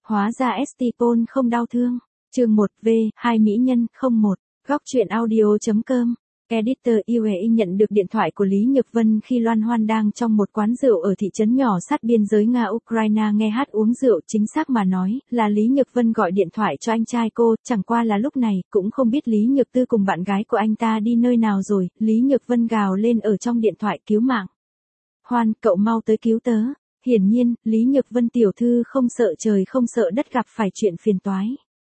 Hóa ra Estipon không đau thương. Chương 1V, hai mỹ nhân, 01. Góc truyện audio.com. Editor UAE nhận được điện thoại của Lý Nhược Vân khi Loan Hoan đang trong một quán rượu ở thị trấn nhỏ sát biên giới Nga-Ukraine nghe hát uống rượu, chính xác mà nói, là Lý Nhược Vân gọi điện thoại cho anh trai cô, chẳng qua là lúc này, cũng không biết Lý Nhược Tư cùng bạn gái của anh ta đi nơi nào rồi, Lý Nhược Vân gào lên ở trong điện thoại cứu mạng. Hoan, cậu mau tới cứu tớ. Hiển nhiên, Lý Nhược Vân tiểu thư không sợ trời không sợ đất gặp phải chuyện phiền toái.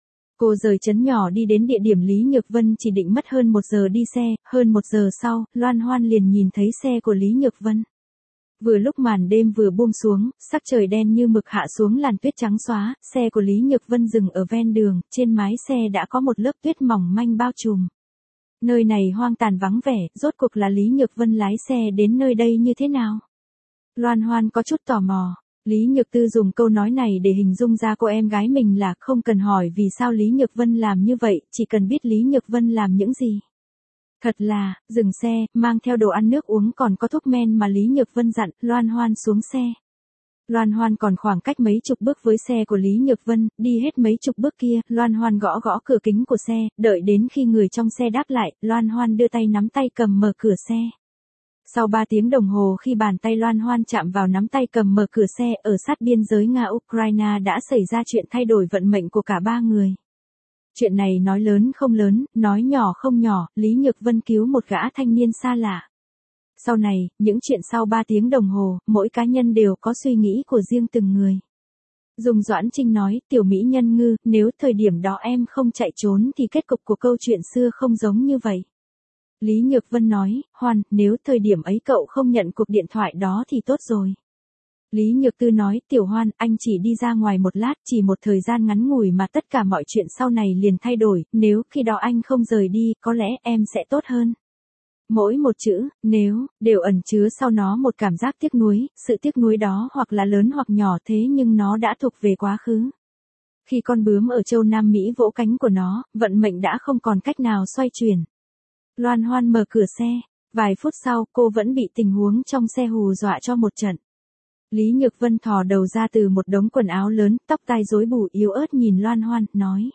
Cô rời trấn nhỏ đi đến địa điểm Lý Nhược Vân chỉ định mất hơn 1 giờ đi xe, hơn 1 giờ sau, Loan Hoan liền nhìn thấy xe của Lý Nhược Vân. Vừa lúc màn đêm vừa buông xuống, sắc trời đen như mực hạ xuống làn tuyết trắng xóa, xe của Lý Nhược Vân dừng ở ven đường, trên mái xe đã có một lớp tuyết mỏng manh bao trùm. Nơi này hoang tàn vắng vẻ, rốt cuộc là Lý Nhược Vân lái xe đến nơi đây như thế nào? Loan Hoan có chút tò mò. Lý Nhược Tư dùng câu nói này để hình dung ra cô em gái mình là không cần hỏi vì sao Lý Nhược Vân làm như vậy, chỉ cần biết Lý Nhược Vân làm những gì. Thật là, dừng xe, mang theo đồ ăn nước uống còn có thuốc men mà Lý Nhược Vân dặn, Loan Hoan xuống xe. Loan Hoan còn khoảng cách mấy chục bước với xe của Lý Nhược Vân, đi hết mấy chục bước kia, Loan Hoan gõ gõ cửa kính của xe, đợi đến khi người trong xe đáp lại, Loan Hoan đưa tay nắm tay cầm mở cửa xe. Sau 3 tiếng đồng hồ khi bàn tay Loan Hoan chạm vào nắm tay cầm mở cửa xe ở sát biên giới Nga-Ukraine đã xảy ra chuyện thay đổi vận mệnh của cả ba người. Chuyện này nói lớn không lớn, nói nhỏ không nhỏ, Lý Nhược Vân cứu một gã thanh niên xa lạ. Sau này, những chuyện sau 3 tiếng đồng hồ, mỗi cá nhân đều có suy nghĩ của riêng từng người. Dung Doãn Trinh nói, tiểu mỹ nhân ngư, nếu thời điểm đó em không chạy trốn thì kết cục của câu chuyện xưa không giống như vậy. Lý Nhược Vân nói, Hoan, nếu thời điểm ấy cậu không nhận cuộc điện thoại đó thì tốt rồi. Lý Nhược Tư nói, Tiểu Hoan, anh chỉ đi ra ngoài một lát, chỉ một thời gian ngắn ngủi mà tất cả mọi chuyện sau này liền thay đổi, nếu khi đó anh không rời đi, có lẽ em sẽ tốt hơn. Mỗi một chữ, nếu, đều ẩn chứa sau nó một cảm giác tiếc nuối, sự tiếc nuối đó hoặc là lớn hoặc nhỏ thế nhưng nó đã thuộc về quá khứ. Khi con bướm ở châu Nam Mỹ vỗ cánh của nó, vận mệnh đã không còn cách nào xoay chuyển. Loan Hoan mở cửa xe, vài phút sau cô vẫn bị tình huống trong xe hù dọa cho một trận. Lý Nhược Vân thò đầu ra từ một đống quần áo lớn, tóc tai rối bù yếu ớt nhìn Loan Hoan, nói.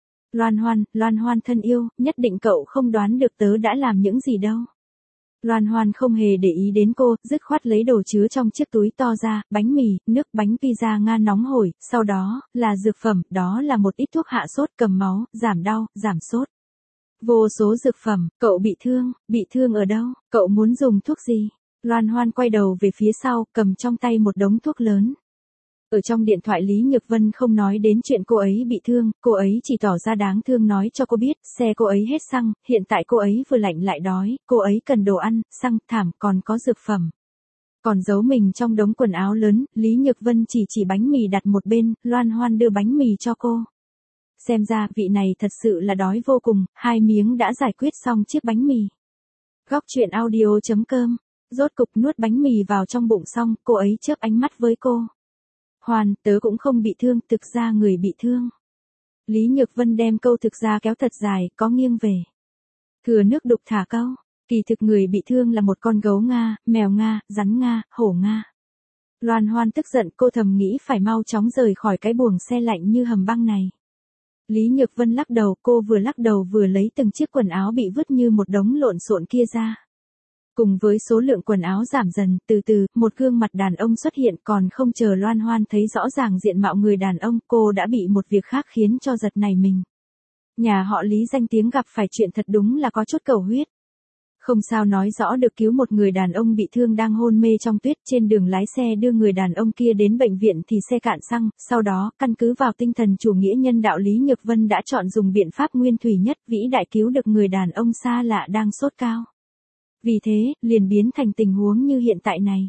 Loan Hoan thân yêu, nhất định cậu không đoán được tớ đã làm những gì đâu. Loan Hoan không hề để ý đến cô, dứt khoát lấy đồ chứa trong chiếc túi to ra, bánh mì, nước bánh pizza Nga nóng hổi, sau đó, là dược phẩm, đó là một ít thuốc hạ sốt cầm máu, giảm đau, giảm sốt. Vô số dược phẩm, cậu bị thương ở đâu, cậu muốn dùng thuốc gì? Loan Hoan quay đầu về phía sau, cầm trong tay một đống thuốc lớn. Ở trong điện thoại Lý Nhược Vân không nói đến chuyện cô ấy bị thương, cô ấy chỉ tỏ ra đáng thương nói cho cô biết, xe cô ấy hết xăng, hiện tại cô ấy vừa lạnh lại đói, cô ấy cần đồ ăn, xăng, thảm, còn có dược phẩm. Còn giấu mình trong đống quần áo lớn, Lý Nhược Vân chỉ bánh mì đặt một bên, Loan Hoan đưa bánh mì cho cô. Xem ra vị này thật sự là đói vô cùng, 2 miếng đã giải quyết xong chiếc bánh mì. Góc truyện audio.com. Rốt cục nuốt bánh mì vào trong bụng xong, cô ấy chớp ánh mắt với cô. Hoan, tớ cũng không bị thương, thực ra người bị thương. Lý Nhược Vân đem câu thực ra kéo thật dài, có nghiêng về. Thừa nước đục thả câu, kỳ thực người bị thương là một con gấu Nga, mèo Nga, rắn Nga, hổ Nga. Loan Hoan tức giận, cô thầm nghĩ phải mau chóng rời khỏi cái buồng xe lạnh như hầm băng này. Lý Nhược Vân lắc đầu, cô vừa lắc đầu vừa lấy từng chiếc quần áo bị vứt như một đống lộn xộn kia ra. Cùng với số lượng quần áo giảm dần, từ từ, một gương mặt đàn ông xuất hiện, còn không chờ Loan Hoan thấy rõ ràng diện mạo người đàn ông, cô đã bị một việc khác khiến cho giật nảy mình. Nhà họ Lý danh tiếng gặp phải chuyện thật đúng là có chút cầu huyết. Không sao nói rõ được cứu một người đàn ông bị thương đang hôn mê trong tuyết, trên đường lái xe đưa người đàn ông kia đến bệnh viện thì xe cạn xăng, sau đó, căn cứ vào tinh thần chủ nghĩa nhân đạo Lý Nhược Vân đã chọn dùng biện pháp nguyên thủy nhất, vĩ đại cứu được người đàn ông xa lạ đang sốt cao. Vì thế, liền biến thành tình huống như hiện tại này.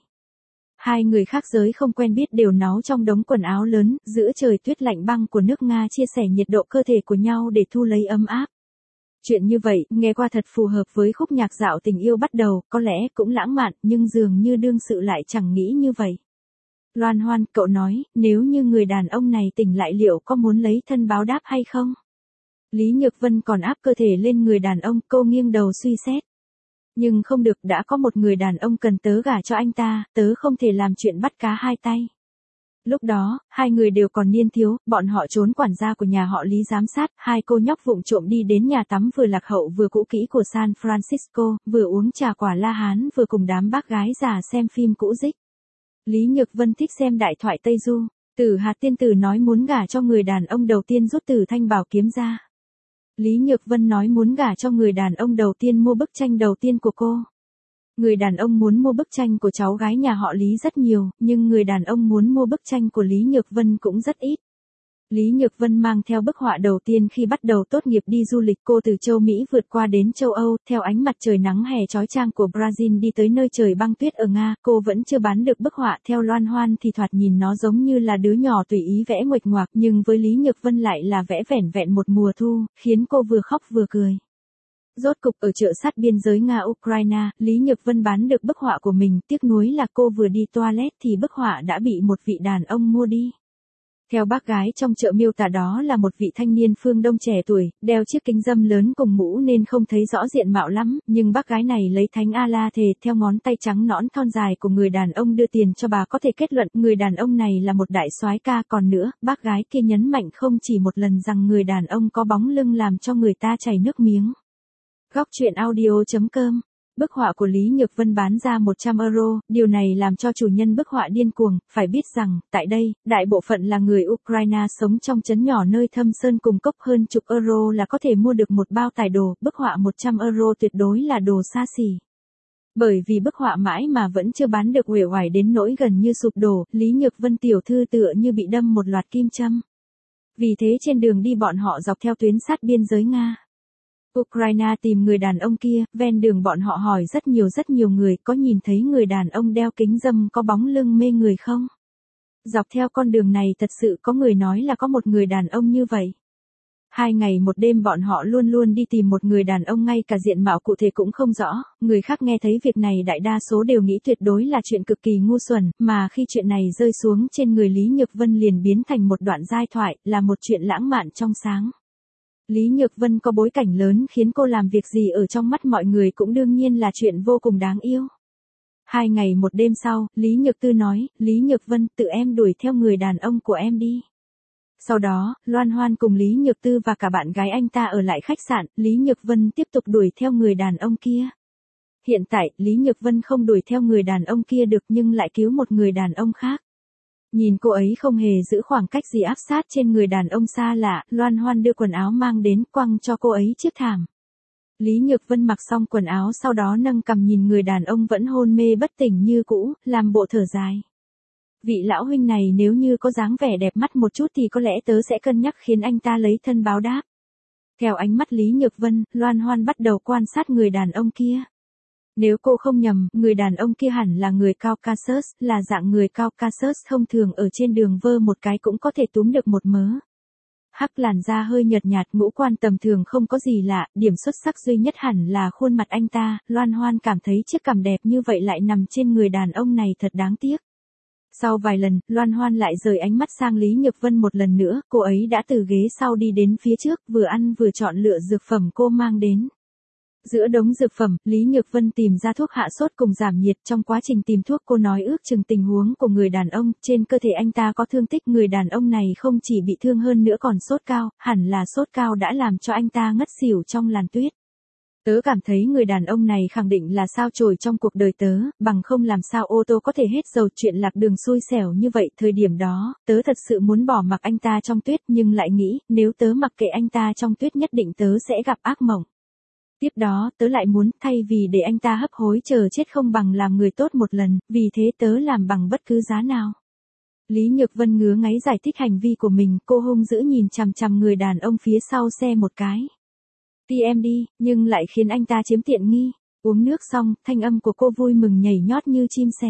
2 người khác giới không quen biết đều náu trong đống quần áo lớn, giữa trời tuyết lạnh băng của nước Nga chia sẻ nhiệt độ cơ thể của nhau để thu lấy ấm áp. Chuyện như vậy, nghe qua thật phù hợp với khúc nhạc dạo tình yêu bắt đầu, có lẽ cũng lãng mạn, nhưng dường như đương sự lại chẳng nghĩ như vậy. Loan Hoan, cậu nói, nếu như người đàn ông này tỉnh lại liệu có muốn lấy thân báo đáp hay không? Lý Nhược Vân còn áp cơ thể lên người đàn ông, cô nghiêng đầu suy xét. Nhưng không được, đã có một người đàn ông cần tớ gả cho anh ta, tớ không thể làm chuyện bắt cá hai tay. Lúc đó, hai người đều còn niên thiếu, bọn họ trốn quản gia của nhà họ Lý giám sát, hai cô nhóc vụng trộm đi đến nhà tắm vừa lạc hậu vừa cũ kỹ của San Francisco, vừa uống trà quả La Hán vừa cùng đám bác gái già xem phim cũ rích. Lý Nhược Vân thích xem đại thoại Tây Du, Tử Hạt tiên tử nói muốn gả cho người đàn ông đầu tiên rút từ thanh bảo kiếm ra. Lý Nhược Vân nói muốn gả cho người đàn ông đầu tiên mua bức tranh đầu tiên của cô. Người đàn ông muốn mua bức tranh của cháu gái nhà họ Lý rất nhiều, nhưng người đàn ông muốn mua bức tranh của Lý Nhược Vân cũng rất ít. Lý Nhược Vân mang theo bức họa đầu tiên khi bắt đầu tốt nghiệp đi du lịch, cô từ châu Mỹ vượt qua đến châu Âu, theo ánh mặt trời nắng hè chói chang của Brazil đi tới nơi trời băng tuyết ở Nga, cô vẫn chưa bán được bức họa, theo Loan Hoan thì thoạt nhìn nó giống như là đứa nhỏ tùy ý vẽ nguệch ngoạc, nhưng với Lý Nhược Vân lại là vẽ vẻn vẹn một mùa thu, khiến cô vừa khóc vừa cười. Rốt cục ở chợ sát biên giới Nga-Ukraine, Lý Nhược Vân bán được bức họa của mình, tiếc nuối là cô vừa đi toilet thì bức họa đã bị một vị đàn ông mua đi. Theo bác gái trong chợ miêu tả đó là một vị thanh niên phương Đông trẻ tuổi, đeo chiếc kính râm lớn cùng mũ nên không thấy rõ diện mạo lắm, nhưng bác gái này lấy thánh A-la thề theo ngón tay trắng nõn thon dài của người đàn ông đưa tiền cho bà có thể kết luận người đàn ông này là một đại soái ca. Còn nữa, bác gái kia nhấn mạnh không chỉ một lần rằng người đàn ông có bóng lưng làm cho người ta chảy nước miếng. Góc truyện audio.com. Bức họa của Lý Nhược Vân bán ra 100 euro, điều này làm cho chủ nhân bức họa điên cuồng, phải biết rằng, tại đây, đại bộ phận là người Ukraine sống trong trấn nhỏ nơi thâm sơn cùng cốc, hơn chục euro là có thể mua được một bao tải đồ, bức họa 100 euro tuyệt đối là đồ xa xỉ. Bởi vì bức họa mãi mà vẫn chưa bán được, uể oải đến nỗi gần như sụp đổ, Lý Nhược Vân tiểu thư tựa như bị đâm một loạt kim châm. Vì thế trên đường đi bọn họ dọc theo tuyến sát biên giới Nga Ukraine tìm người đàn ông kia, ven đường bọn họ hỏi rất nhiều người, có nhìn thấy người đàn ông đeo kính râm có bóng lưng mê người không? Dọc theo con đường này thật sự có người nói là có một người đàn ông như vậy. 2 ngày 1 đêm bọn họ luôn luôn đi tìm một người đàn ông, ngay cả diện mạo cụ thể cũng không rõ, người khác nghe thấy việc này đại đa số đều nghĩ tuyệt đối là chuyện cực kỳ ngu xuẩn, mà khi chuyện này rơi xuống trên người Lý Nhược Vân liền biến thành một đoạn giai thoại, là một chuyện lãng mạn trong sáng. Lý Nhược Vân có bối cảnh lớn khiến cô làm việc gì ở trong mắt mọi người cũng đương nhiên là chuyện vô cùng đáng yêu. 2 ngày 1 đêm sau, Lý Nhược Tư nói, Lý Nhược Vân, tự em đuổi theo người đàn ông của em đi. Sau đó, Loan Hoan cùng Lý Nhược Tư và cả bạn gái anh ta ở lại khách sạn, Lý Nhược Vân tiếp tục đuổi theo người đàn ông kia. Hiện tại, Lý Nhược Vân không đuổi theo người đàn ông kia được nhưng lại cứu một người đàn ông khác. Nhìn cô ấy không hề giữ khoảng cách gì áp sát trên người đàn ông xa lạ, Loan Hoan đưa quần áo mang đến quăng cho cô ấy chiếc thảm. Lý Nhược Vân mặc xong quần áo sau đó nâng cằm nhìn người đàn ông vẫn hôn mê bất tỉnh như cũ, làm bộ thở dài. Vị lão huynh này nếu như có dáng vẻ đẹp mắt một chút thì có lẽ tớ sẽ cân nhắc khiến anh ta lấy thân báo đáp. Theo ánh mắt Lý Nhược Vân, Loan Hoan bắt đầu quan sát người đàn ông kia. Nếu cô không nhầm, người đàn ông kia hẳn là người Caucasus, là dạng người Caucasus thông thường ở trên đường vơ một cái cũng có thể túm được một mớ. Hắc làn da hơi nhợt nhạt, ngũ quan tầm thường không có gì lạ, điểm xuất sắc duy nhất hẳn là khuôn mặt anh ta, Loan Hoan cảm thấy chiếc cằm đẹp như vậy lại nằm trên người đàn ông này thật đáng tiếc. Sau vài lần, Loan Hoan lại rời ánh mắt sang Lý Nhược Vân một lần nữa, cô ấy đã từ ghế sau đi đến phía trước, vừa ăn vừa chọn lựa dược phẩm cô mang đến. Giữa đống dược phẩm, Lý Nhược Vân tìm ra thuốc hạ sốt cùng giảm nhiệt, trong quá trình tìm thuốc cô nói ước chừng tình huống của người đàn ông, trên cơ thể anh ta có thương tích, người đàn ông này không chỉ bị thương hơn nữa còn sốt cao, hẳn là sốt cao đã làm cho anh ta ngất xỉu trong làn tuyết. Tớ cảm thấy người đàn ông này khẳng định là sao chổi trong cuộc đời tớ, bằng không làm sao ô tô có thể hết dầu, chuyện lạc đường xui xẻo như vậy. Thời điểm đó, tớ thật sự muốn bỏ mặc anh ta trong tuyết nhưng lại nghĩ, nếu tớ mặc kệ anh ta trong tuyết nhất định tớ sẽ gặp ác mộng. Tiếp đó, tớ lại muốn, thay vì để anh ta hấp hối chờ chết không bằng làm người tốt một lần, vì thế tớ làm bằng bất cứ giá nào. Lý Nhược Vân ngứa ngáy giải thích hành vi của mình, cô hung dữ nhìn chằm chằm người đàn ông phía sau xe một cái. Ti em đi, nhưng lại khiến anh ta chiếm tiện nghi. Uống nước xong, thanh âm của cô vui mừng nhảy nhót như chim sẻ.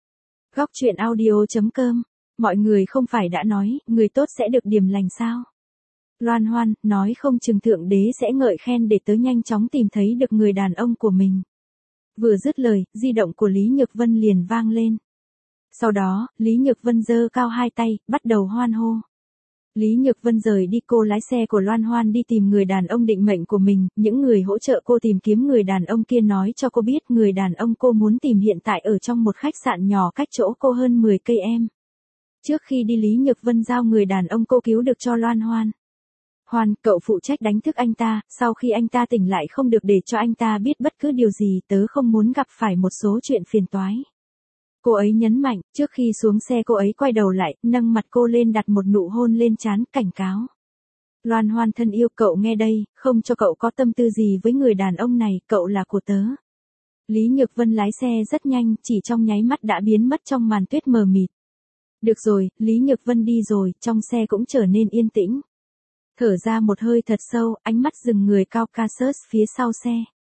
Góc truyện audio.com. Mọi người không phải đã nói, người tốt sẽ được điềm lành sao? Loan Hoan, nói không chừng thượng đế sẽ ngợi khen để tớ nhanh chóng tìm thấy được người đàn ông của mình. Vừa dứt lời, di động của Lý Nhược Vân liền vang lên. Sau đó, Lý Nhược Vân giơ cao hai tay, bắt đầu hoan hô. Lý Nhược Vân rời đi, cô lái xe của Loan Hoan đi tìm người đàn ông định mệnh của mình, những người hỗ trợ cô tìm kiếm người đàn ông kia nói cho cô biết người đàn ông cô muốn tìm hiện tại ở trong một khách sạn nhỏ cách chỗ cô hơn 10 cây em. Trước khi đi Lý Nhược Vân giao người đàn ông cô cứu được cho Loan Hoan. Hoan, cậu phụ trách đánh thức anh ta, sau khi anh ta tỉnh lại không được để cho anh ta biết bất cứ điều gì, tớ không muốn gặp phải một số chuyện phiền toái. Cô ấy nhấn mạnh, trước khi xuống xe cô ấy quay đầu lại, nâng mặt cô lên đặt một nụ hôn lên trán, cảnh cáo. Loan Hoan thân yêu, cậu nghe đây, không cho cậu có tâm tư gì với người đàn ông này, cậu là của tớ. Lý Nhược Vân lái xe rất nhanh, chỉ trong nháy mắt đã biến mất trong màn tuyết mờ mịt. Được rồi, Lý Nhược Vân đi rồi, trong xe cũng trở nên yên tĩnh. Thở ra một hơi thật sâu, ánh mắt dừng người Caucasus phía sau xe.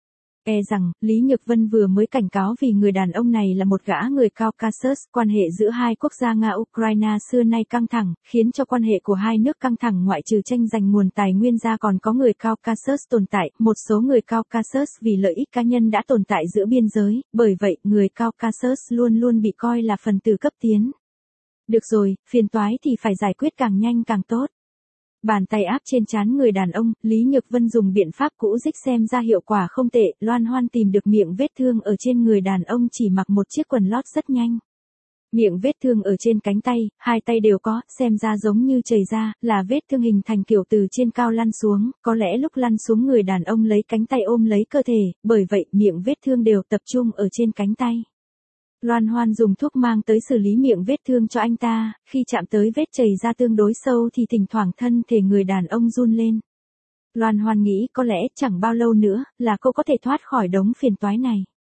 E rằng, Lý Nhược Vân vừa mới cảnh cáo vì người đàn ông này là một gã người Caucasus, quan hệ giữa hai quốc gia Nga-Ukraine xưa nay căng thẳng, khiến cho quan hệ của hai nước căng thẳng ngoại trừ tranh giành nguồn tài nguyên ra còn có người Caucasus tồn tại, một số người Caucasus vì lợi ích cá nhân đã tồn tại giữa biên giới, bởi vậy người Caucasus luôn luôn bị coi là phần tử cấp tiến. Được rồi, phiền toái thì phải giải quyết càng nhanh càng tốt. Bàn tay áp trên trán người đàn ông, Lý Nhược Vân dùng biện pháp cũ dích xem ra hiệu quả không tệ, Loan Hoan tìm được miệng vết thương ở trên người đàn ông chỉ mặc một chiếc quần lót rất nhanh. Miệng vết thương ở trên cánh tay, hai tay đều có, xem ra giống như chảy ra, là vết thương hình thành kiểu từ trên cao lăn xuống, có lẽ lúc lăn xuống người đàn ông lấy cánh tay ôm lấy cơ thể, bởi vậy miệng vết thương đều tập trung ở trên cánh tay. Loan Hoan dùng thuốc mang tới xử lý miệng vết thương cho anh ta, khi chạm tới vết chảy ra tương đối sâu thì thỉnh thoảng thân thể người đàn ông run lên. Loan Hoan nghĩ có lẽ chẳng bao lâu nữa là cô có thể thoát khỏi đống phiền toái này.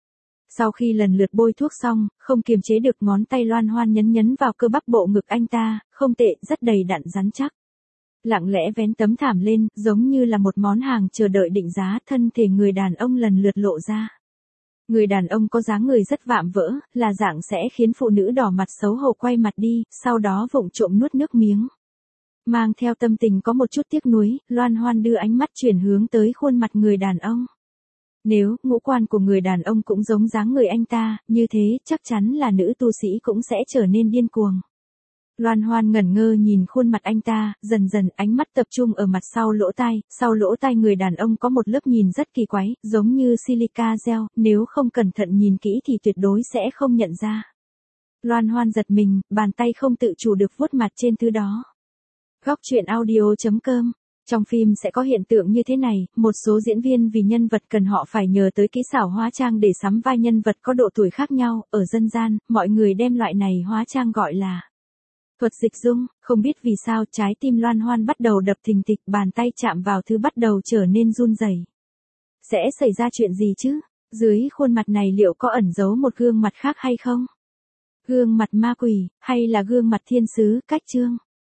Sau khi lần lượt bôi thuốc xong, không kiềm chế được ngón tay Loan Hoan nhấn vào cơ bắp bộ ngực anh ta, không tệ, rất đầy đặn rắn chắc. Lặng lẽ vén tấm thảm lên, giống như là một món hàng chờ đợi định giá, thân thể người đàn ông lần lượt lộ ra. Người đàn ông có dáng người rất vạm vỡ, là dạng sẽ khiến phụ nữ đỏ mặt xấu hổ quay mặt đi, sau đó vụng trộm nuốt nước miếng. Mang theo tâm tình có một chút tiếc nuối, Loan Hoan đưa ánh mắt chuyển hướng tới khuôn mặt người đàn ông. Nếu ngũ quan của người đàn ông cũng giống dáng người anh ta, như thế chắc chắn là nữ tu sĩ cũng sẽ trở nên điên cuồng. Loan Hoan ngẩn ngơ nhìn khuôn mặt anh ta, dần dần ánh mắt tập trung ở mặt sau lỗ tai người đàn ông có một lớp nhìn rất kỳ quái, giống như silica gel, nếu không cẩn thận nhìn kỹ thì tuyệt đối sẽ không nhận ra. Loan Hoan giật mình, bàn tay không tự chủ được vuốt mặt trên thứ đó. Góc truyện audio.com. Trong phim sẽ có hiện tượng như thế này, một số diễn viên vì nhân vật cần họ phải nhờ tới kỹ xảo hóa trang để sắm vai nhân vật có độ tuổi khác nhau, ở dân gian, mọi người đem loại này hóa trang gọi là thuật dịch dung. Không biết vì sao trái tim Loan Hoan bắt đầu đập thình thịch, bàn tay chạm vào thứ bắt đầu trở nên run rẩy. Sẽ xảy ra chuyện gì chứ? Dưới khuôn mặt này liệu có ẩn giấu một gương mặt khác hay không? Gương mặt ma quỷ, hay là gương mặt thiên sứ, cách chương?